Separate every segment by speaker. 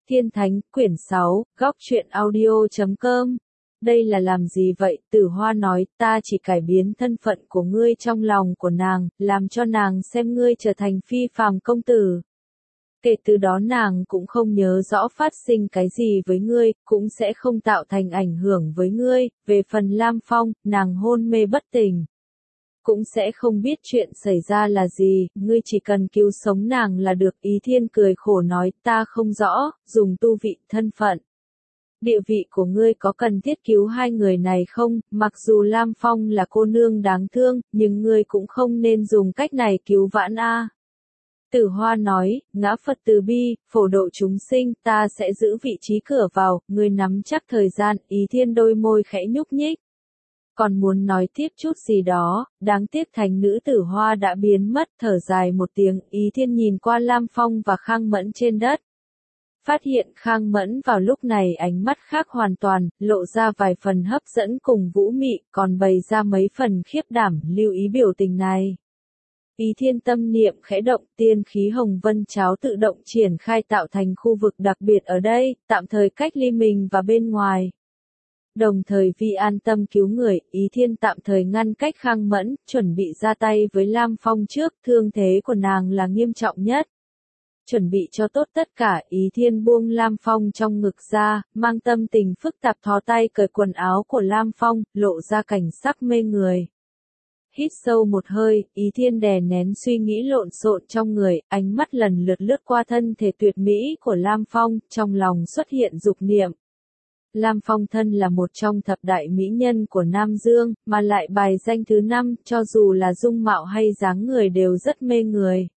Speaker 1: Thiên Thánh, quyển 6, góc truyện audio.com. Đây là làm gì vậy? Tử Hoa nói, ta chỉ cải biến thân phận của ngươi trong lòng của nàng, làm cho nàng xem ngươi trở thành phi phàm công tử. Kể từ đó nàng cũng không nhớ rõ phát sinh cái gì với ngươi, cũng sẽ không tạo thành ảnh hưởng với ngươi. Về phần Lam Phong, nàng hôn mê bất tỉnh, cũng sẽ không biết chuyện xảy ra là gì, ngươi chỉ cần cứu sống nàng là được. Ý Thiên cười khổ nói, ta không rõ, dùng tu vị, thân phận, địa vị của ngươi có cần thiết cứu hai người này không? Mặc dù Lam Phong là cô nương đáng thương, nhưng ngươi cũng không nên dùng cách này cứu vãn a. Tử Hoa nói, ngã Phật từ bi, phổ độ chúng sinh, ta sẽ giữ vị trí cửa vào, ngươi nắm chắc thời gian. Ý Thiên đôi môi khẽ nhúc nhích, còn muốn nói tiếp chút gì đó, đáng tiếc thành nữ Tử Hoa đã biến mất. Thở dài một tiếng, Ý Thiên nhìn qua Lam Phong và Khang Mẫn trên đất. Phát hiện Khang Mẫn vào lúc này ánh mắt khác hoàn toàn, lộ ra vài phần hấp dẫn cùng vũ mị, còn bày ra mấy phần khiếp đảm. Lưu ý biểu tình này. Ý Thiên tâm niệm khẽ động, tiên khí hồng vân cháo tự động triển khai tạo thành khu vực đặc biệt ở đây, tạm thời cách ly mình và bên ngoài. Đồng thời vì an tâm cứu người, Ý Thiên tạm thời ngăn cách Khang Mẫn, chuẩn bị ra tay với Lam Phong trước. Thương thế của nàng là nghiêm trọng nhất. Chuẩn bị cho tốt tất cả, Ý Thiên buông Lam Phong trong ngực ra, mang tâm tình phức tạp thò tay cởi quần áo của Lam Phong, lộ ra cảnh sắc mê người. Hít sâu một hơi, Ý Thiên đè nén suy nghĩ lộn xộn trong người, ánh mắt lần lượt lướt qua thân thể tuyệt mỹ của Lam Phong, trong lòng xuất hiện dục niệm. Lam Phong thân là một trong thập đại mỹ nhân của Nam Dương, mà lại bài danh thứ 5, cho dù là dung mạo hay dáng người đều rất mê người.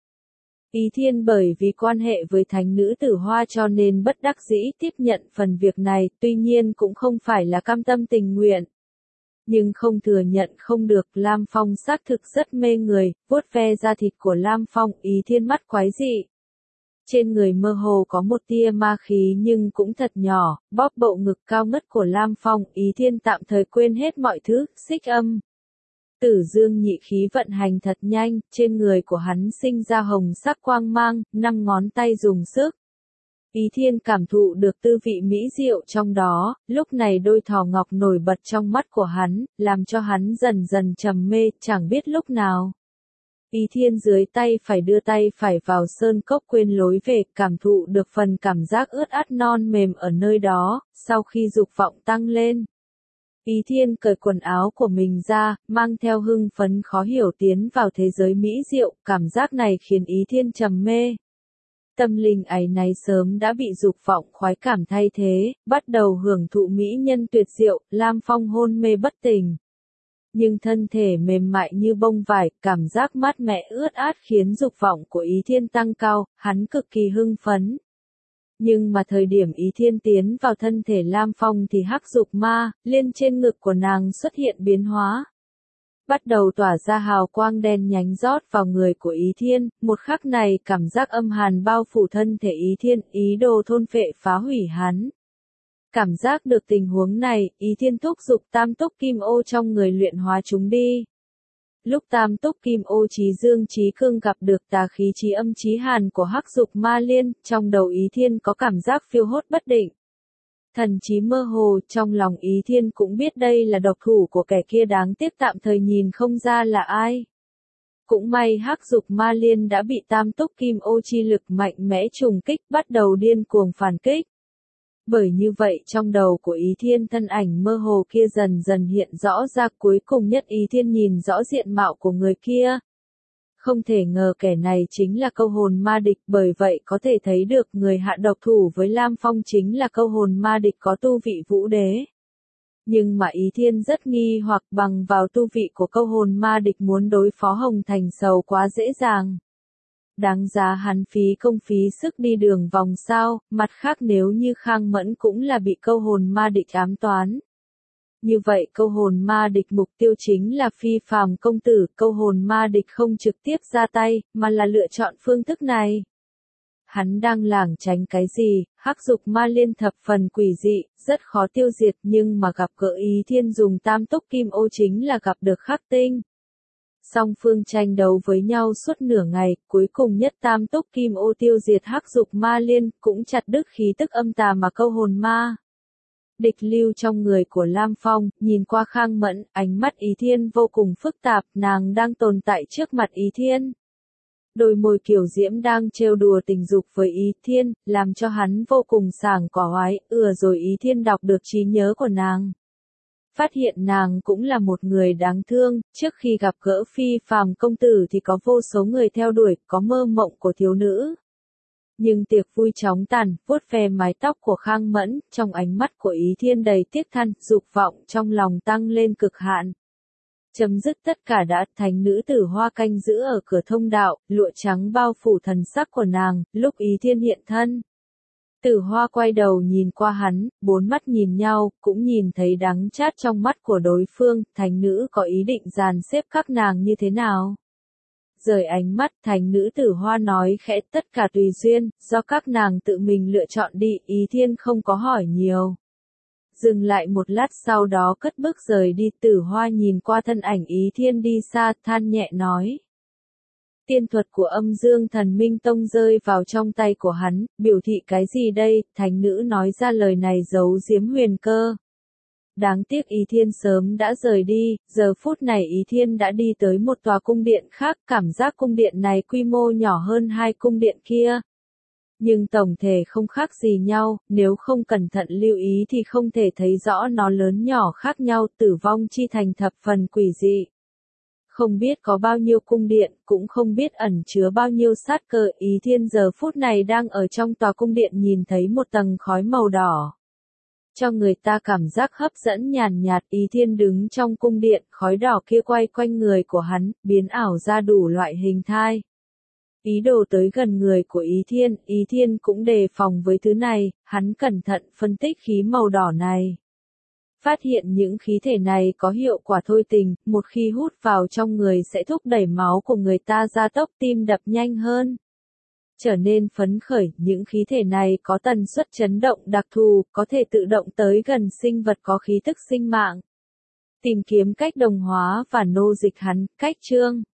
Speaker 1: Ý Thiên bởi vì quan hệ với thánh nữ Tử Hoa cho nên bất đắc dĩ tiếp nhận phần việc này, tuy nhiên cũng không phải là cam tâm tình nguyện. Nhưng không thừa nhận không được, Lam Phong xác thực rất mê người, vuốt ve da thịt của Lam Phong, Ý Thiên mắt quái dị. Trên người mơ hồ có một tia ma khí nhưng cũng thật nhỏ, bóp bộ ngực cao ngất của Lam Phong, Ý Thiên tạm thời quên hết mọi thứ, xích âm. Tử dương nhị khí vận hành thật nhanh, trên người của hắn sinh ra hồng sắc quang mang, 5 ngón tay dùng sức. Ý Thiên cảm thụ được tư vị mỹ diệu trong đó, lúc này đôi thỏ ngọc nổi bật trong mắt của hắn, làm cho hắn dần dần trầm mê, chẳng biết lúc nào. Ý Thiên dưới tay phải đưa tay phải vào sơn cốc quên lối về, cảm thụ được phần cảm giác ướt át non mềm ở nơi đó, sau khi dục vọng tăng lên. Ý Thiên cởi quần áo của mình ra, mang theo hưng phấn khó hiểu tiến vào thế giới mỹ diệu, cảm giác này khiến Ý Thiên trầm mê. Tâm linh áy náy sớm đã bị dục vọng khoái cảm thay thế, bắt đầu hưởng thụ mỹ nhân tuyệt diệu. Lam Phong hôn mê bất tỉnh. Nhưng thân thể mềm mại như bông vải, cảm giác mát mẻ ướt át khiến dục vọng của Ý Thiên tăng cao, hắn cực kỳ hưng phấn. Nhưng mà thời điểm Ý Thiên tiến vào thân thể Lam Phong thì hắc dục ma, liên trên ngực của nàng xuất hiện biến hóa. Bắt đầu tỏa ra hào quang đen nhánh rót vào người của Ý Thiên, một khắc này cảm giác âm hàn bao phủ thân thể Ý Thiên, ý đồ thôn phệ phá hủy hắn. Cảm giác được tình huống này, Ý Thiên thúc giục tam túc kim ô trong người luyện hóa chúng đi. Lúc tam túc kim ô trí dương trí cương gặp được tà khí trí âm trí hàn của hắc dục ma liên, trong đầu Ý Thiên có cảm giác phiêu hốt bất định. Thần trí mơ hồ, trong lòng Ý Thiên cũng biết đây là độc thủ của kẻ kia, đáng tiếc tạm thời nhìn không ra là ai. Cũng may hắc dục ma liên đã bị tam túc kim ô chi lực mạnh mẽ trùng kích, bắt đầu điên cuồng phản kích. Bởi như vậy trong đầu của Ý Thiên thân ảnh mơ hồ kia dần dần hiện rõ ra, cuối cùng nhất Ý Thiên nhìn rõ diện mạo của người kia. Không thể ngờ kẻ này chính là câu hồn ma địch, bởi vậy có thể thấy được người hạ độc thủ với Lam Phong chính là câu hồn ma địch có tu vị vũ đế. Nhưng mà Ý Thiên rất nghi hoặc, bằng vào tu vị của câu hồn ma địch muốn đối phó Hồng Thành Sầu quá dễ dàng. Đáng giá hắn phí công phí sức đi đường vòng sao, mặt khác nếu như Khang Mẫn cũng là bị câu hồn ma địch ám toán. Như vậy câu hồn ma địch mục tiêu chính là phi phàm công tử, câu hồn ma địch không trực tiếp ra tay, mà là lựa chọn phương thức này. Hắn đang lảng tránh cái gì? Hắc dục ma liên thập phần quỷ dị, rất khó tiêu diệt, nhưng mà gặp gỡ Ý Thiên dùng tam túc kim ô chính là gặp được khắc tinh. Song phương tranh đấu với nhau suốt nửa ngày, cuối cùng nhất tam túc kim ô tiêu diệt hắc dục ma liên, cũng chặt đứt khí tức âm tà mà câu hồn ma. Địch lưu trong người của Lam Phong, nhìn qua Khang Mẫn, ánh mắt Ý Thiên vô cùng phức tạp, nàng đang tồn tại trước mặt Ý Thiên. Đôi môi kiều diễm đang trêu đùa tình dục với Ý Thiên, làm cho hắn vô cùng sảng khoái, rồi Ý Thiên đọc được trí nhớ của nàng. Phát hiện nàng cũng là một người đáng thương, trước khi gặp gỡ phi phàm công tử thì có vô số người theo đuổi, có mơ mộng của thiếu nữ. Nhưng tiệc vui chóng tàn, vuốt ve mái tóc của Khang Mẫn, trong ánh mắt của Ý Thiên đầy tiếc than, dục vọng trong lòng tăng lên cực hạn. Chấm dứt tất cả đã, thánh nữ tử hoa canh giữ ở cửa thông đạo, lụa trắng bao phủ thần sắc của nàng, lúc Ý Thiên hiện thân. Tử hoa quay đầu nhìn qua hắn, bốn mắt nhìn nhau, cũng nhìn thấy đắng chát trong mắt của đối phương, thánh nữ có ý định dàn xếp các nàng như thế nào? Rời ánh mắt, thánh nữ tử hoa nói khẽ, tất cả tùy duyên, do các nàng tự mình lựa chọn đi, Ý Thiên không có hỏi nhiều. Dừng lại một lát sau đó cất bước rời đi, tử hoa nhìn qua thân ảnh Ý Thiên đi xa, than nhẹ nói. Tiên thuật của Âm Dương Thần Minh Tông rơi vào trong tay của hắn, biểu thị cái gì đây, thánh nữ nói ra lời này giấu giếm huyền cơ. Đáng tiếc Ý Thiên sớm đã rời đi, giờ phút này Ý Thiên đã đi tới một tòa cung điện khác, cảm giác cung điện này quy mô nhỏ hơn hai cung điện kia. Nhưng tổng thể không khác gì nhau, nếu không cẩn thận lưu ý thì không thể thấy rõ nó lớn nhỏ khác nhau, tử vong chi thành thập phần quỷ dị. Không biết có bao nhiêu cung điện, cũng không biết ẩn chứa bao nhiêu sát cơ, Ý Thiên giờ phút này đang ở trong tòa cung điện nhìn thấy một tầng khói màu đỏ. Cho người ta cảm giác hấp dẫn nhàn nhạt, Ý Thiên đứng trong cung điện, khói đỏ kia quay quanh người của hắn, biến ảo ra đủ loại hình thai. Ý đồ tới gần người của Ý Thiên cũng đề phòng với thứ này, hắn cẩn thận phân tích khí màu đỏ này. Phát hiện những khí thể này có hiệu quả thôi tình, một khi hút vào trong người sẽ thúc đẩy máu của người ta gia tốc tim đập nhanh hơn. Trở nên phấn khởi, những khí thể này có tần suất chấn động đặc thù, có thể tự động tới gần sinh vật có khí tức sinh mạng. Tìm kiếm cách đồng hóa và nô dịch hắn, cách chương.